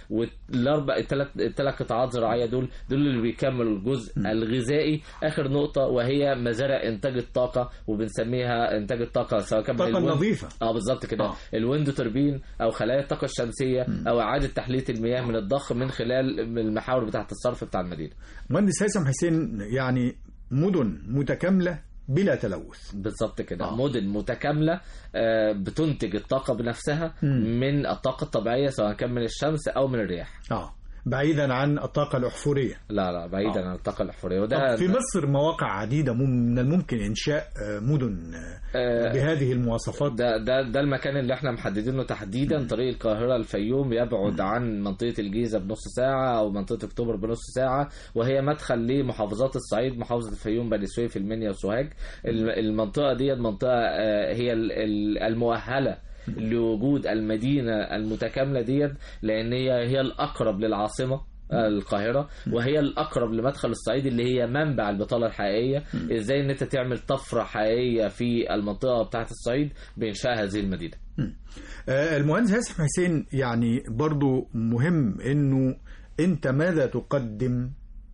ال3 قطاعات زراعية دول اللي بيكملوا الجزء الغذائي. آخر نقطة وهي مزارع إنتاج الطاقة، وبنسميها إنتاج الطاقة سواء كان الطاقة النظيفة. بالظبط كده. الويندو توربين أو خلايا الطاقة الشمسية أو إعادة تحلية المياه من الضخ من خلال المحاور بتاعة الصرف بتاع المدينة. مهندس هيثم حسين، يعني مدن متكاملة بلا تلوث. بالظبط كده. مدن متكاملة بتنتج الطاقة بنفسها من الطاقة الطبيعية سواء كان من الشمس أو من الرياح. بعيدا عن الطاقة الأحفورية. لا بعيدا عن الطاقة الأحفورية. وده في مصر مواقع عديدة من الممكن إنشاء مدن بهذه المواصفات. ده المكان اللي احنا محددينه تحديدا. طريق القاهرة الفيوم يبعد عن منطقة الجيزة بنص ساعة أو منطقة أكتوبر بنص ساعة، وهي مدخل لمحافظات الصعيد، محافظة الفيوم، بني سويف، المنيا وسوهاج. المنطقة دي المنطقة هي المؤهلة لوجود المدينة المتكاملة ديت، لأن هي الأقرب للعاصمة القاهرة، وهي الأقرب لمدخل الصعيد اللي هي منبع البطالة الحقيقية. إزاي إن أنت تعمل طفرة حقيقية في المنطقة بتاعة الصعيد بإنشاء هذه المدينة. المهندس هاشم حسين، يعني برضو مهم إنه أنت ماذا تقدم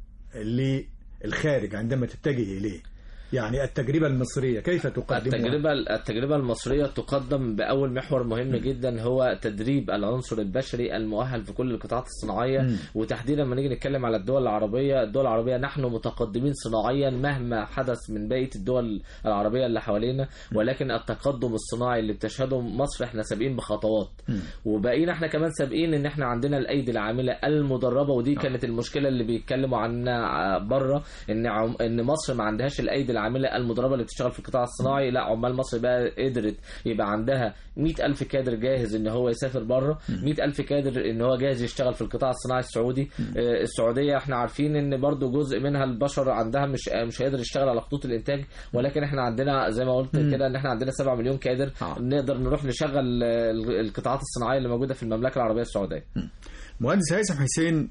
للخارج عندما تتجه إليه؟ يعني التجربة المصرية كيف تقدمها؟ التجربة المصرية تقدم بأول محور مهم جدا، هو تدريب العنصر البشري المؤهل في كل القطاعات الصناعية. وتحديدا لما نيجي نتكلم على الدول العربية نحن متقدمين صناعيا مهما حدث من بقية الدول العربية اللي حوالينا، ولكن التقدم الصناعي اللي بتشهده مصر احنا سابقين بخطوات، وبقينا احنا كمان سابقين ان احنا عندنا الايدي العاملة المدربة. ودي كانت المشكلة اللي بيتكلموا عنها بره، ان مصر ما عندهاش الايدي العاملة المدربة اللي بتشتغل في القطاع الصناعي. لا، عمال مصر بقى قدرت يبقى عندها 100,000 كادر جاهز ان هو يسافر بره، 100,000 كادر ان هو جاهز يشتغل في القطاع الصناعي السعودي. السعودية احنا عارفين ان برضو جزء منها البشر عندها مش هيقدر يشتغل على خطوط الانتاج، ولكن احنا عندنا زي ما قلت كده ان احنا عندنا 7 مليون كادر نقدر نروح نشغل القطاعات الصناعية اللي موجودة في المملكة العربية السعودية. مهندس هاشم حسين،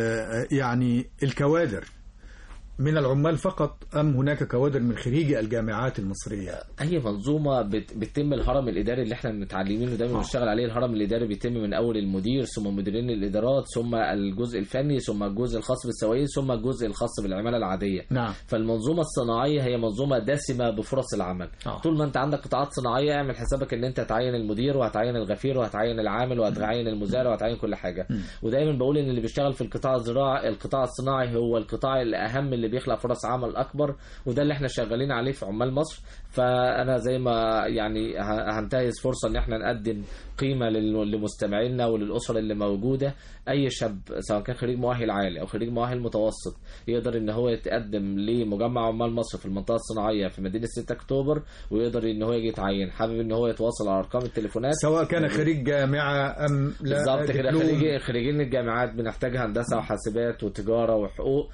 يعني الكوادر من العمال فقط أم هناك كوادر من خريجي الجامعات المصرية؟ أي منظومة بتتم الهرم الإداري اللي احنا متعلمينه دايما بنشتغل عليه. الهرم الإداري بيتم من أول المدير، ثم مديرين الإدارات، ثم الجزء الفني، ثم الجزء الخاص بالسواقين، ثم الجزء الخاص بالعمالة العادية. نعم. فالمنظومة الصناعية هي منظومة دسمة بفرص العمل. طول ما أنت عندك قطاعات صناعية اعمل حسابك إن أنت هتعين المدير وهتعين الغفير وهتعين العامل وهتعين المزارع وهتعين كل حاجة. ودايما بقول إن اللي بيشتغل في القطاع الصناعي هو القطاع الأهم اللي بيخلق فرص عمل الأكبر، وده اللي احنا شغالين عليه في عمال مصر. فأنا زي ما يعني هنتهز فرصة ان احنا نقدم قيمة لمستمعينا وللأسر اللي موجودة. أي شاب سواء كان خريج مؤهل عالي أو خريج مؤهل متوسط يقدر ان هو يتقدم لمجمع عمال مصر في المنطقة الصناعية في مدينة 6 أكتوبر، ويقدر ان هو يجي يتعين. حابب ان هو يتواصل على أرقام التليفونات سواء كان خريج جامعة أم لا. بالظبط كده، خريجين الجامعات بنحتاج هندسة وحاسبات وتجارة وحقوق.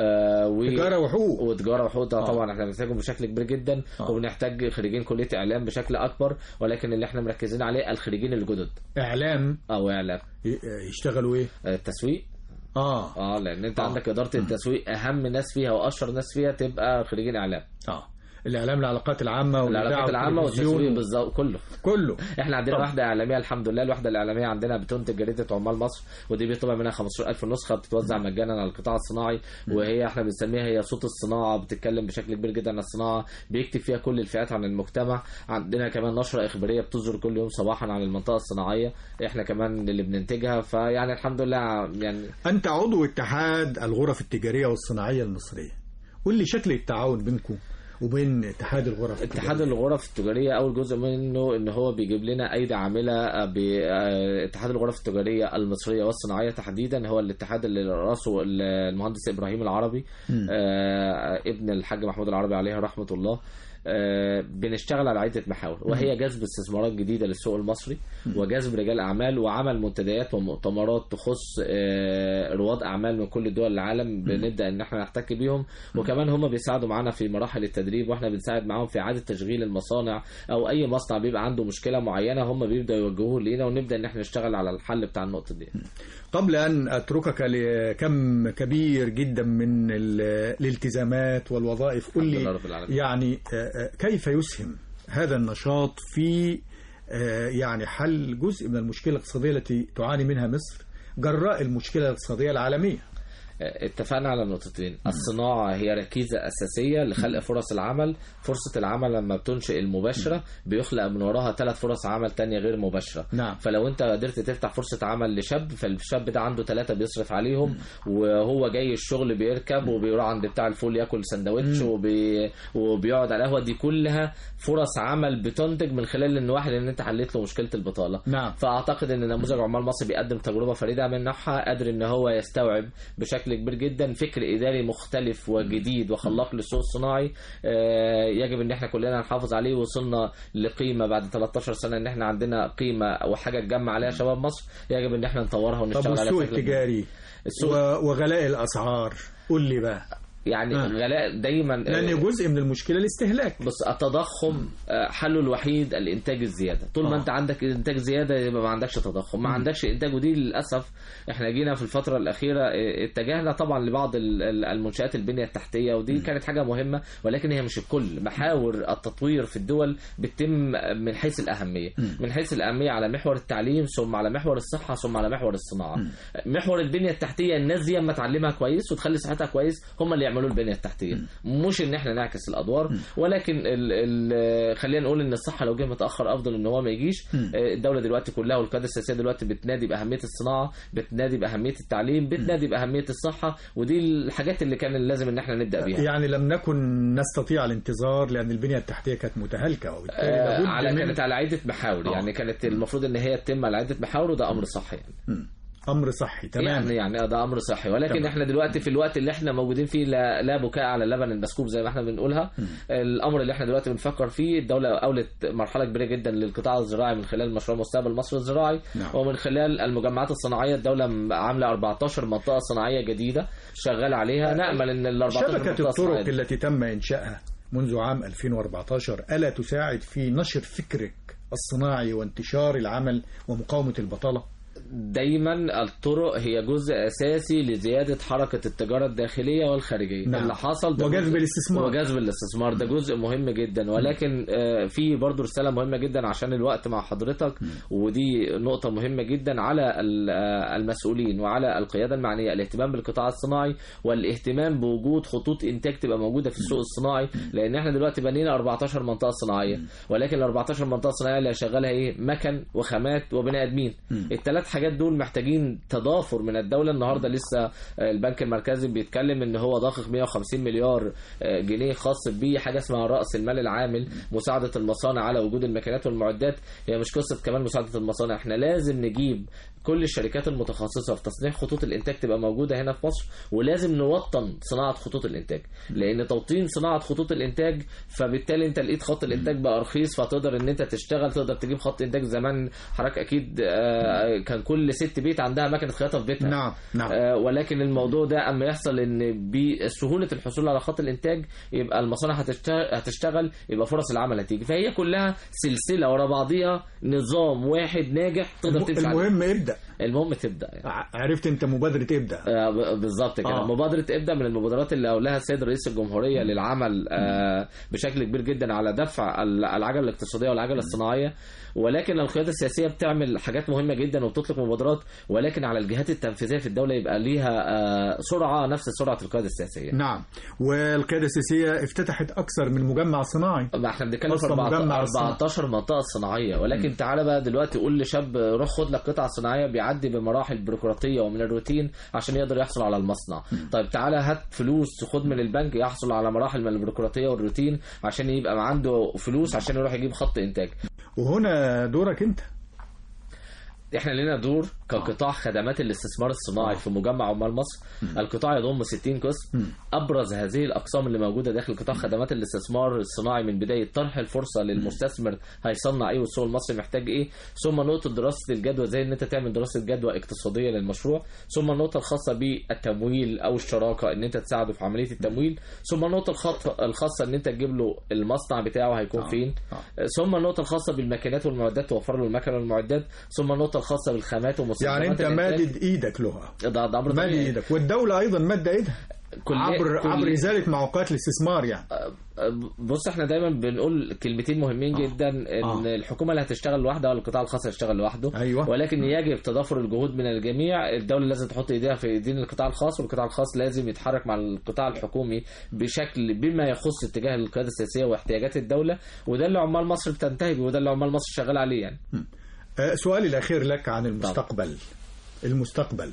تجارة وحقوق ده طبعا احنا بنحتاجهم بشكل كبير جدا. وبنحتاج خريجين كلية إعلام بشكل أكبر، ولكن اللي احنا مركزين عليه الخريجين الجدد. إعلام يشتغلوا ايه؟ التسويق. لأن انت عندك إدارة التسويق أهم ناس فيها وأشهر ناس فيها تبقى خريجين إعلام. الإعلام، العلاقات العامة والتسويق بالظبط كله. احنا عندنا وحدة إعلامية الحمد لله. الوحدة الإعلامية عندنا بتنتج جريدة عمال مصر، ودي بيطلع منها 15,000 نسخة بتتوزع مجانا على القطاع الصناعي. وهي احنا بنسميها هي صوت الصناعة، بتتكلم بشكل كبير جدا عن الصناعة، بيكتب فيها كل الفئات عن المجتمع. عندنا كمان نشرة إخبارية بتصدر كل يوم صباحا عن المنطقة الصناعية، احنا كمان اللي بننتجها. فيعني الحمد لله. يعني أنت عضو اتحاد الغرف التجارية والصناعية المصرية، قول لي شكل التعاون بينكم وبين اتحاد الغرف التجارية. اتحاد الغرف التجارية أول جزء منه إن هو بيجيب لنا أيدي عاملة. باتحاد الغرف التجارية المصرية والصناعية تحديدا هو الاتحاد اللي رأسه المهندس إبراهيم العربي، ابن الحاج محمود العربي عليه رحمة الله. بنشتغل على عدة محاور، وهي جذب استثمارات جديدة للسوق المصري، وجذب رجال أعمال، وعمل منتديات ومؤتمرات تخص رواد أعمال من كل دول العالم. بنبدأ إن احنا نحتك بيهم، وكمان هم بيساعدوا معنا في مراحل التدريب، واحنا بنساعد معاهم في إعادة تشغيل المصانع، أو أي مصنع بيبقى عنده مشكلة معينة هم بيبدأوا يوجهوه لينا، ونبدأ إن احنا نشتغل على الحل بتاع النقطة دي. قبل أن أتركك لكم كبير جدا من الالتزامات والوظائف، قل لي يعني كيف يسهم هذا النشاط في يعني حل جزء من المشكلة الاقتصادية التي تعاني منها مصر جراء المشكلة الاقتصادية العالمية؟ اتفقنا على نقطتين. الصناعة هي ركيزة أساسية لخلق فرص العمل. فرصة العمل لما بتنشئ المباشرة بيخلق من وراها 3 فرص عمل تانية غير مباشرة. فلو انت قدرت تفتح فرصة عمل لشاب، فالشاب ده عنده 3 بيصرف عليهم، وهو جاي الشغل بيركب وبيروح عند بتاع الفول ياكل سندوتش وبيقعد على القهوة. دي كلها فرص عمل بتنتج من خلال ان واحد ان انت حليت له مشكلة البطالة. فاعتقد ان نموذج عمال مصر بيقدم تجربة فريدة من نوعها، قادر ان هو يستوعب بشكل كبير جدا فكر إداري مختلف وجديد وخلاق للسوق الصناعي. يجب ان احنا كلنا نحافظ عليه. وصلنا لقيمة بعد 13 سنة ان احنا عندنا قيمة وحاجة تجمع عليها شباب مصر، يجب ان احنا نطورها ونشتغل عليها. طب السوق التجاري وغلاء الأسعار، قول لي بقى. يعني غلاء دايما، لان جزء من المشكله الاستهلاك. بس التضخم حله الوحيد الانتاج الزياده. طول ما انت عندك انتاج زياده يبقى ما عندكش تضخم، ما عندكش انتاج. ودي للاسف احنا جينا في الفتره الاخيره اتجهنا طبعا لبعض المنشآت البنيه التحتيه، ودي كانت حاجه مهمه، ولكن هي مش الكل. محاور التطوير في الدول بتتم من حيث الاهميه، من حيث الاهميه على محور التعليم، ثم على محور الصحه، ثم على محور الصناعه. محور البنيه التحتيه الناس دي اما تعلمها كويس وتخلي صحتها كويس هم اللي يعملوا البنيه التحتيه، مش ان احنا نعكس الادوار. ولكن خلينا نقول ان الصحه لو جه متاخر افضل ان هو ما يجيش. الدوله دلوقتي كلها والقياده السياسيه دلوقتي بتنادي باهميه الصناعه، بتنادي باهميه التعليم، بتنادي باهميه الصحه، ودي الحاجات اللي كان لازم ان احنا نبدا بيها. يعني لم نكن نستطيع الانتظار لان البنيه التحتيه كانت متهالكه، وبالتالي كانت على عده محاور. يعني كانت المفروض ان هي تتم على عده محاور، وده امر صحي يعني. امر صحي تمام. يعني ده امر صحي، ولكن تمام. احنا دلوقتي في الوقت اللي احنا موجودين فيه لا بكاء على اللبن المسكوب زي ما احنا بنقولها. الامر اللي احنا دلوقتي بنفكر فيه، الدوله اولت مرحله كبيره جدا للقطاع الزراعي من خلال مشروع مستقبل مصر الزراعي. ومن خلال المجمعات الصناعيه الدوله عامله 14 منطقه صناعيه جديده شغال عليها. نامل ان ال 14 شبكه الطرق التي تم انشائها منذ عام 2014 الا تساعد في نشر فكرك الصناعي وانتشار العمل ومقاومه البطاله؟ دايما الطرق هي جزء اساسي لزياده حركه التجاره الداخليه والخارجيه. اللي حصل ده وجذب الاستثمار ده جزء مهم جدا، ولكن في برضو رساله مهمه جدا عشان الوقت مع حضرتك، ودي نقطه مهمه جدا على المسؤولين وعلى القياده المعنيه، الاهتمام بالقطاع الصناعي والاهتمام بوجود خطوط انتاج تبقى موجوده في السوق الصناعي. لان احنا دلوقتي بنينا 14 منطقه صناعيه، ولكن ال 14 منطقه صناعيه اللي هيشغلها ايه؟ مكن وخامات وبني ادمين. الثلاث حاجات دول محتاجين تضافر من الدولة. النهاردة لسه البنك المركزي بيتكلم ان هو ضخ 150 مليار جنيه خاص بيه حاجة اسمها رأس المال العامل، مساعدة المصانع على وجود الماكينات والمعدات. هي مش قصة كمان مساعدة المصانع، احنا لازم نجيب كل الشركات المتخصصة في تصنيع خطوط الانتاج تبقى موجودة هنا في مصر، ولازم نوطن صناعة خطوط الانتاج. لان توطين صناعة خطوط الانتاج فبالتالي انت لقيت خط الانتاج بقى رخيص، فتقدر ان انت تشتغل، تقدر تجيب خط انتاج. زمان حضرتك اكيد كان كل ست بيت عندها مكنه خياطه في بيتها. نعم. ولكن الموضوع ده اما يحصل ان بسهوله الحصول على خط الانتاج يبقى المصانع هتشتغل، يبقى فرص العمل هتيجي. فهي كلها سلسله ورا بعضيها، نظام واحد ناجح تقدر تمشي عليه. المهم تبدا يعني. عرفت انت مبادره ابدا. بالظبط كده. مبادره ابدا من المبادرات اللي اولها السيد رئيس الجمهوريه للعمل بشكل كبير جدا على دفع العجله الاقتصاديه والعجله الصناعيه. ولكن القياده السياسيه بتعمل حاجات مهمه جدا وبتطلق مبادرات، ولكن على الجهات التنفيذيه في الدوله يبقى ليها سرعه نفس سرعه القياده السياسيه. نعم. والقياده السياسيه افتتحت اكثر من مجمع صناعي. احنا بنتكلم في 14 منطقه صناعيه، ولكن تعالى بقى دلوقتي قول لشاب روح خد لك قطعه صناعيه بيعدي بمراحل بيروقراطيه ومن الروتين عشان يقدر يحصل على المصنع. طيب تعالى هات فلوس خد من البنك يحصل على مراحل من البيروقراطيه والروتين عشان يبقى عنده فلوس عشان يروح يجيب خط انتاج. وهنا دورك انت. احنا لنا دور كقطاع خدمات الاستثمار الصناعي في مجمع عمال مصر. القطاع يضم 60 قسم. ابرز هذه الاقسام اللي موجوده داخل قطاع خدمات الاستثمار الصناعي من بدايه طرح الفرصه للمستثمر هيصنع ايه والسوق المصري محتاج ايه، ثم نقطه دراسه الجدوى زي ان انت تعمل دراسه جدوى اقتصاديه للمشروع، ثم النقطه الخاصه بالتمويل او الشراكه ان انت تساعده في عمليه التمويل، ثم النقطه الخاصه ان انت تجيب له المصنع بتاعه هيكون فين، ثم النقطه الخاصه بالماكينات والمعدات توفر له المكن والمعدات، ثم النقطه الخاصه بالخامات ومستلزمات. يعني انت مادد ايدك لها. ده امر مادد ايدك، والدوله ايضا مادة ايدها عبر ازاله معوقات الاستثمار. يعني بص احنا دايما بنقول كلمتين مهمين جدا، ان الحكومه اللي هتشتغل لوحدها والقطاع الخاص هيشتغل لوحده. أيوة. ولكن يجب تضافر الجهود من الجميع. الدوله لازم تحط ايديها في ايدين القطاع الخاص، والقطاع الخاص لازم يتحرك مع القطاع الحكومي بشكل بما يخص اتجاه القياده السياسيه واحتياجات الدوله، وده اللي عمال مصر بتنتهج وده اللي عمال مصر شغال عليه يعني. سؤالي الاخير لك عن المستقبل. المستقبل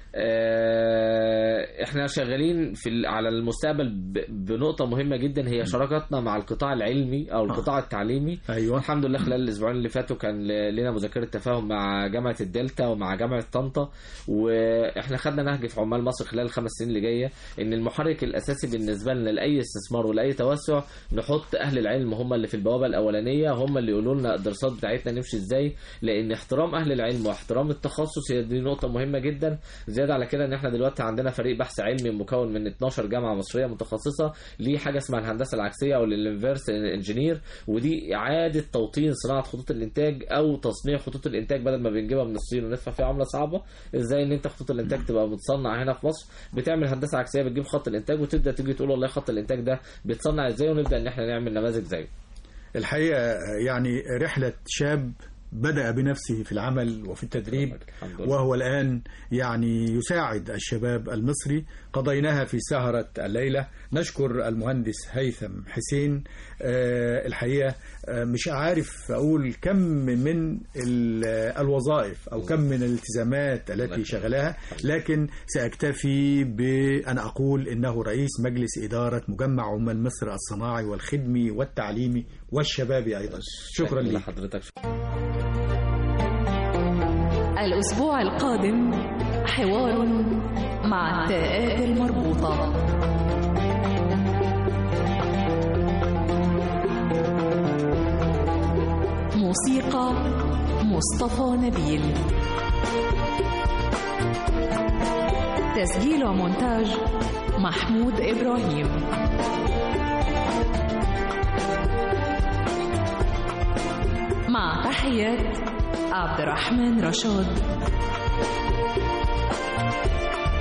احنا شغالين على المستقبل بنقطة مهمة جدا، هي شراكتنا مع القطاع العلمي او القطاع التعليمي. أيوة. الحمد لله خلال الاسبوعين اللي فاتوا كان لنا مذكرة تفاهم مع جامعة الدلتا ومع جامعة طنطا، واحنا خدنا نهج في عمال مصر خلال ال5 سنين اللي جاية ان المحرك الاساسي بالنسبة لنا لاي استثمار ولاي توسع نحط اهل العلم هم اللي في البوابة الاولانية، هم اللي يقولوا لنا الدراسات بتاعتنا نمشي ازاي، لان احترام اهل العلم واحترام التخصص هي دي نقطة مهمة جدا. زي زاد على كده ان احنا دلوقتي عندنا فريق بحث علمي مكون من 12 جامعه مصريه متخصصه ليه حاجه اسمها الهندسه العكسيه او الانفيرس انجينير، ودي اعاده توطين صناعه خطوط الانتاج او تصنيع خطوط الانتاج بدل ما بنجيبها من الصين وندفع فيها عمله صعبه. ازاي ان انت خطوط الانتاج تبقى متصنع هنا في مصر، بتعمل هندسه عكسيه، بتجيب خط الانتاج وتبدا تيجي تقول والله خط الانتاج ده بيتصنع ازاي، ونبدا ان احنا نعمل نماذج زيه. الحقيقه يعني رحله شاب بدأ بنفسه في العمل وفي التدريب، وهو الآن يعني يساعد الشباب المصري. قضيناها في سهرة الليلة. نشكر المهندس هيثم حسين. الحقيقة مش عارف أقول كم من الوظائف أو كم من الالتزامات التي شغلها، لكن سأكتفي بأن أقول إنه رئيس مجلس إدارة مجمع عمال مصر الصناعي والخدمي والتعليمي والشبابي أيضا. شكرا لحضرتك. الأسبوع القادم حوار مع التاءات المربوطة. موسيقى مصطفى نبيل. تسجيل ومونتاج محمود إبراهيم. مع تحيات عبد الرحمن رشاد.